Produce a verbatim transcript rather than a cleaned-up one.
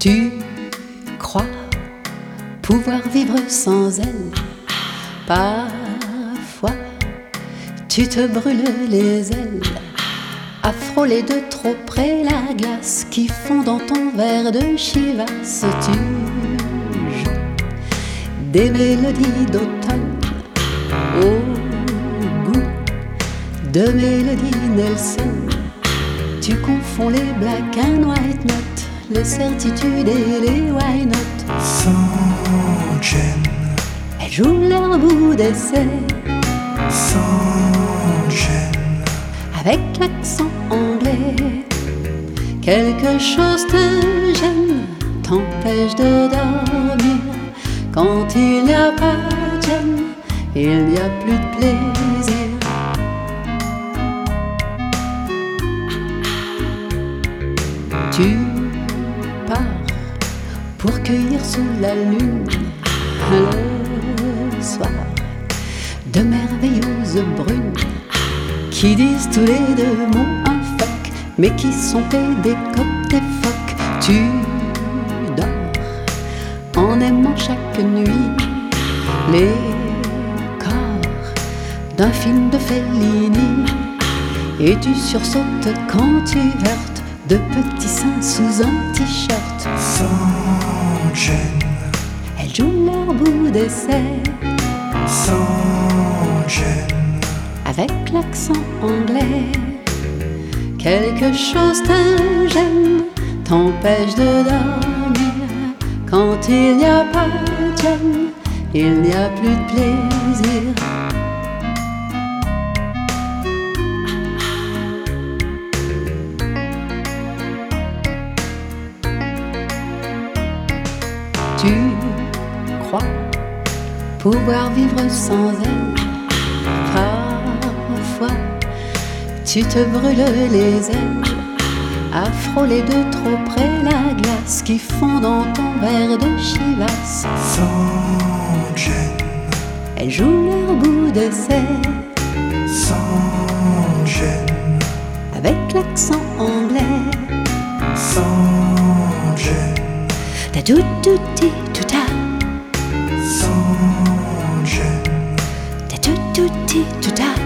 Tu crois pouvoir vivre sans elle? Parfois, tu te brûles les ailes à frôler de trop près la glace qui fond dans ton verre de Chivas. Tu joues des mélodies d'automne au goût de mélodies Nelson. Tu confonds les black and white notes, les certitudes et les why not. Sans gêne, elles jouent leur bout d'essai, sans gêne, avec l'accent anglais. Quelque chose te gêne, t'empêche de dormir. Quand il n'y a pas de gêne, il n'y a plus de plaisir. Tu pars pour cueillir sous la lune le soir de merveilleuses brunes qui disent tous les deux mots un fuck, mais qui sont pédés comme des phoques. Tu dors en aimant chaque nuit les corps d'un film de Fellini, et tu sursautes quand tu heurtes de petits seins sous un t-shirt. sans gêne, Elles jouent leur bout d'essai, sans gêne, avec l'accent anglais. Quelque chose te gêne, t'empêche de dormir. Quand il n'y a pas de gêne, il n'y a plus de plaisir. Tu crois pouvoir vivre sans elle? Parfois, tu te brûles les ailes à frôler de trop près la glace qui fond dans ton verre de Chivas. sans gêne, Elles jouent leur bout d'essai, sans gêne, avec l'accent anglais. sans gêne, Ta tout tout ti tout ta, sans gêne, ta tout tout ti tout ta.